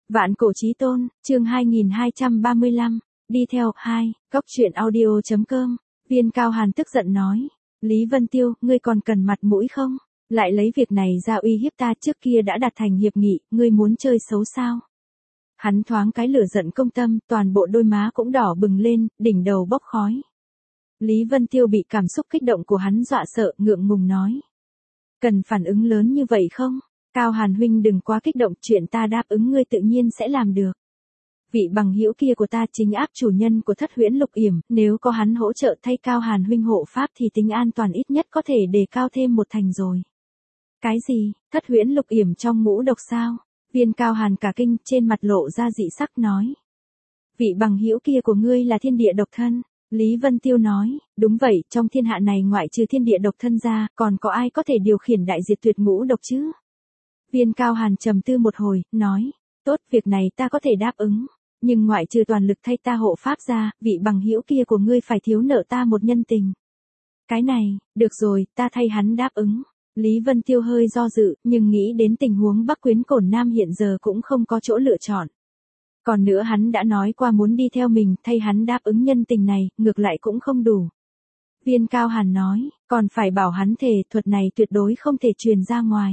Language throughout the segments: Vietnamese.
Vạn cổ chí tôn, chương 2235, đi theo, 2, góc truyện audio.com, Viên Cao Hàn tức giận nói. Lý Vân Tiêu, ngươi còn cần mặt mũi không? Lại lấy việc này ra uy hiếp ta, trước kia đã đạt thành hiệp nghị, ngươi muốn chơi xấu sao? Hắn thoáng cái lửa giận công tâm, toàn bộ đôi má cũng đỏ bừng lên, đỉnh đầu bốc khói. Lý Vân Tiêu bị cảm xúc kích động của hắn dọa sợ, ngượng ngùng nói. Cần phản ứng lớn như vậy không? Cao Hàn huynh đừng quá kích động, chuyện ta đáp ứng ngươi tự nhiên sẽ làm được. Vị bằng hữu kia của ta chính áp chủ nhân của Thất Huyễn Lục Yểm, nếu có hắn hỗ trợ thay Cao Hàn huynh hộ pháp thì tính an toàn ít nhất có thể đề cao thêm một thành rồi. Cái gì, Thất Huyễn Lục Yểm trong ngũ độc sao? Viên Cao Hàn cả kinh, trên mặt lộ ra dị sắc nói. Vị bằng hữu kia của ngươi là thiên địa độc thân. Lý Vân Tiêu nói, đúng vậy, trong thiên hạ này ngoại trừ thiên địa độc thân ra, còn có ai có thể điều khiển đại diệt tuyệt ngũ độc chứ? Viên Cao Hàn trầm tư một hồi, nói, tốt, việc này ta có thể đáp ứng, nhưng ngoại trừ toàn lực thay ta hộ pháp ra, vị bằng hữu kia của ngươi phải thiếu nợ ta một nhân tình. Cái này, được rồi, ta thay hắn đáp ứng. Lý Vân Tiêu hơi do dự, nhưng nghĩ đến tình huống Bắc Quyến Cổn Nam hiện giờ cũng không có chỗ lựa chọn. Còn nữa hắn đã nói qua muốn đi theo mình, thay hắn đáp ứng nhân tình này, ngược lại cũng không đủ. Viên Cao Hàn nói, còn phải bảo hắn thề, thuật này tuyệt đối không thể truyền ra ngoài.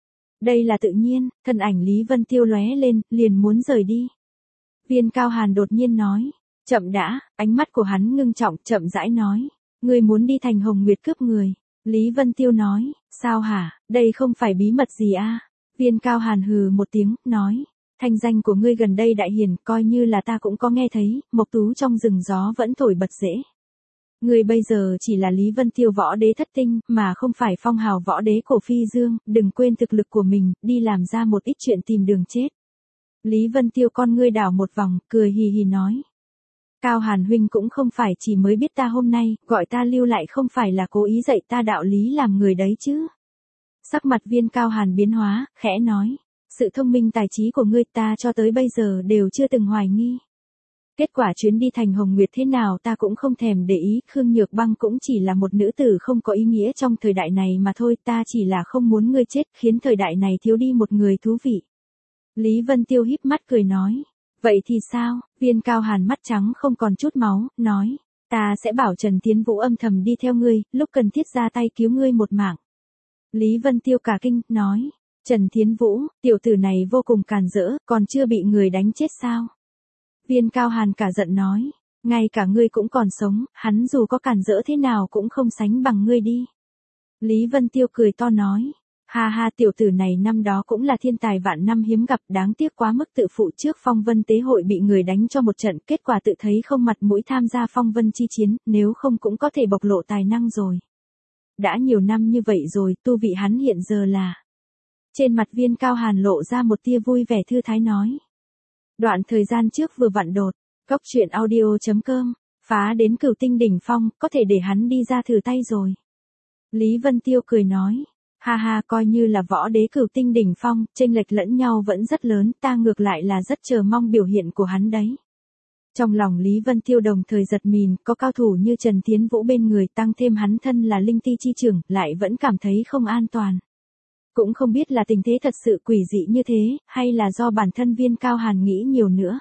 Đây là tự nhiên, thân ảnh Lý Vân Tiêu lóe lên, liền muốn rời đi. Viên Cao Hàn đột nhiên nói, chậm đã, ánh mắt của hắn ngưng trọng, chậm rãi nói, ngươi muốn đi thành Hồng Nguyệt cướp người. Lý Vân Tiêu nói, sao hả, đây không phải bí mật gì à? Viên Cao Hàn hừ một tiếng, nói, thanh danh của ngươi gần đây đại hiển, coi như là ta cũng có nghe thấy, mộc tú trong rừng gió vẫn thổi bật rễ. Ngươi bây giờ chỉ là Lý Vân Tiêu võ đế thất tinh, mà không phải phong hào võ đế cổ phi dương, đừng quên thực lực của mình, đi làm ra một ít chuyện tìm đường chết. Lý Vân Tiêu con ngươi đảo một vòng, cười hì hì nói. Cao Hàn huynh cũng không phải chỉ mới biết ta hôm nay, gọi ta lưu lại không phải là cố ý dạy ta đạo lý làm người đấy chứ. Sắc mặt Viên Cao Hàn biến hóa, khẽ nói. Sự thông minh tài trí của ngươi ta cho tới bây giờ đều chưa từng hoài nghi. Kết quả chuyến đi thành Hồng Nguyệt thế nào ta cũng không thèm để ý, Khương Nhược Băng cũng chỉ là một nữ tử không có ý nghĩa trong thời đại này mà thôi, ta chỉ là không muốn ngươi chết, khiến thời đại này thiếu đi một người thú vị. Lý Vân Tiêu híp mắt cười nói, vậy thì sao? Viên Cao Hàn mắt trắng không còn chút máu, nói, ta sẽ bảo Trần Tiến Vũ âm thầm đi theo ngươi, lúc cần thiết ra tay cứu ngươi một mạng. Lý Vân Tiêu cả kinh, nói, Trần Thiến Vũ, tiểu tử này vô cùng càn rỡ, còn chưa bị người đánh chết sao? Viên Cao Hàn cả giận nói, ngay cả ngươi cũng còn sống, hắn dù có càn rỡ thế nào cũng không sánh bằng ngươi đi. Lý Vân Tiêu cười to nói, ha ha, tiểu tử này năm đó cũng là thiên tài vạn năm hiếm gặp, đáng tiếc quá mức tự phụ, trước phong vân tế hội bị người đánh cho một trận, kết quả tự thấy không mặt mũi tham gia phong vân chi chiến, nếu không cũng có thể bộc lộ tài năng rồi. Đã nhiều năm như vậy rồi, tu vị hắn hiện giờ là... Trên mặt Viên Cao Hàn lộ ra một tia vui vẻ thư thái nói. Đoạn thời gian trước vừa vặn đột, góc truyện audio.com, phá đến Cửu Tinh đỉnh phong, có thể để hắn đi ra thử tay rồi. Lý Vân Tiêu cười nói, ha ha, coi như là võ đế Cửu Tinh đỉnh phong, chênh lệch lẫn nhau vẫn rất lớn, ta ngược lại là rất chờ mong biểu hiện của hắn đấy. Trong lòng Lý Vân Tiêu đồng thời giật mình, có cao thủ như Trần Thiến Vũ bên người, tăng thêm hắn thân là linh ti chi trưởng, lại vẫn cảm thấy không an toàn. Cũng không biết là tình thế thật sự quỷ dị như thế, hay là do bản thân Viên Cao Hàn nghĩ nhiều nữa.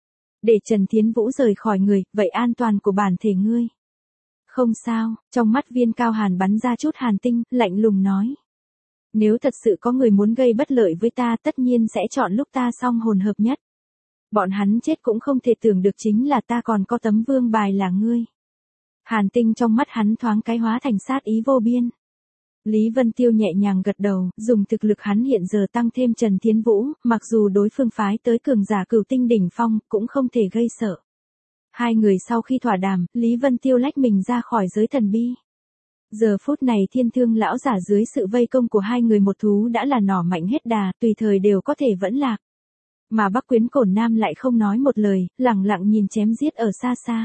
Để Trần Thiến Vũ rời khỏi người, vậy an toàn của bản thể ngươi. Không sao, trong mắt Viên Cao Hàn bắn ra chút hàn tinh, lạnh lùng nói. Nếu thật sự có người muốn gây bất lợi với ta, tất nhiên sẽ chọn lúc ta song hồn hợp nhất. Bọn hắn chết cũng không thể tưởng được chính là ta còn có tấm vương bài là ngươi. Hàn tinh trong mắt hắn thoáng cái hóa thành sát ý vô biên. Lý Vân Tiêu nhẹ nhàng gật đầu, dùng thực lực hắn hiện giờ tăng thêm Trần Thiến Vũ, mặc dù đối phương phái tới cường giả Cửu Tinh đỉnh phong, cũng không thể gây sợ. Hai người sau khi thỏa đàm, Lý Vân Tiêu lách mình ra khỏi giới thần bi. Giờ phút này Thiên Thương lão giả dưới sự vây công của hai người một thú đã là nỏ mạnh hết đà, tùy thời đều có thể vẫn lạc. Mà Bắc Quyến Cổn Nam lại không nói một lời, lặng lặng nhìn chém giết ở xa xa.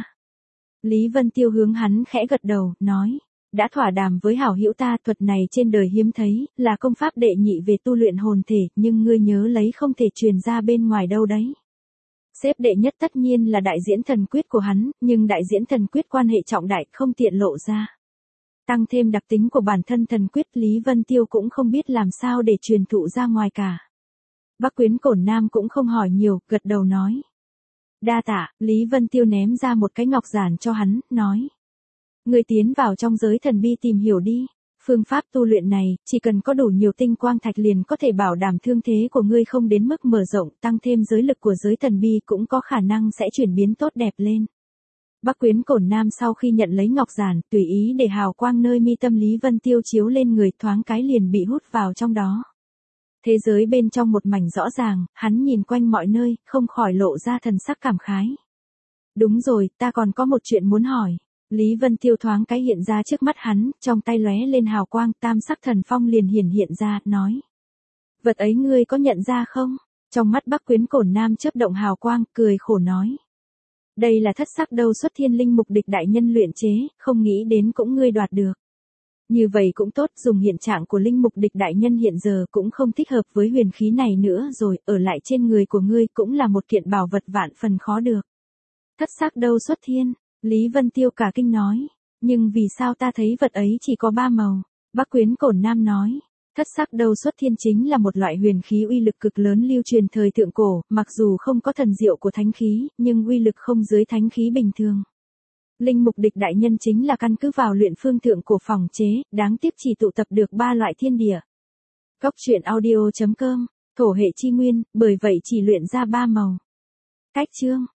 Lý Vân Tiêu hướng hắn khẽ gật đầu, nói. Đã thỏa đàm với hảo hữu ta, thuật này trên đời hiếm thấy, là công pháp đệ nhị về tu luyện hồn thể, nhưng ngươi nhớ lấy không thể truyền ra bên ngoài đâu đấy. Xếp đệ nhất tất nhiên là đại diễn thần quyết của hắn, nhưng đại diễn thần quyết quan hệ trọng đại, không tiện lộ ra. Tăng thêm đặc tính của bản thân thần quyết, Lý Vân Tiêu cũng không biết làm sao để truyền thụ ra ngoài cả. Bắc Quyến Cổn Nam cũng không hỏi nhiều, gật đầu nói. Đa tạ, Lý Vân Tiêu ném ra một cái ngọc giản cho hắn, nói. Ngươi tiến vào trong giới thần bi tìm hiểu đi. Phương pháp tu luyện này, chỉ cần có đủ nhiều tinh quang thạch liền có thể bảo đảm thương thế của ngươi không đến mức mở rộng, tăng thêm giới lực của giới thần bi cũng có khả năng sẽ chuyển biến tốt đẹp lên. Bắc Quyến Cổn Nam sau khi nhận lấy ngọc giản, tùy ý để hào quang nơi mi tâm Lý Vân Tiêu chiếu lên người, thoáng cái liền bị hút vào trong đó. Thế giới bên trong một mảnh rõ ràng, hắn nhìn quanh mọi nơi, không khỏi lộ ra thần sắc cảm khái. Đúng rồi, ta còn có một chuyện muốn hỏi. Lý Vân Tiêu thoáng cái hiện ra trước mắt hắn, trong tay lóe lên hào quang, tam sắc thần phong liền hiện ra, nói. Vật ấy ngươi có nhận ra không? Trong mắt Bắc Quyến Cổn Nam chớp động hào quang, cười khổ nói. Đây là thất sắc đâu xuất thiên linh mục địch đại nhân luyện chế, không nghĩ đến cũng ngươi đoạt được. Như vậy cũng tốt, dùng hiện trạng của linh mục địch đại nhân hiện giờ cũng không thích hợp với huyền khí này nữa rồi, ở lại trên người của ngươi cũng là một kiện bảo vật vạn phần khó được. Thất sắc đâu xuất thiên, Lý Vân Tiêu cả kinh nói, nhưng vì sao ta thấy vật ấy chỉ có 3 màu? Bắc Quyến Cổn Nam nói, thất sắc đâu xuất thiên chính là một loại huyền khí uy lực cực lớn lưu truyền thời thượng cổ, mặc dù không có thần diệu của thánh khí, nhưng uy lực không dưới thánh khí bình thường. Linh mục địch đại nhân chính là căn cứ vào luyện phương thượng cổ phòng chế, đáng tiếc chỉ tụ tập được 3 loại thiên địa. Góc truyện audio.com, thổ hệ chi nguyên, bởi vậy chỉ luyện ra 3 màu. Cách chương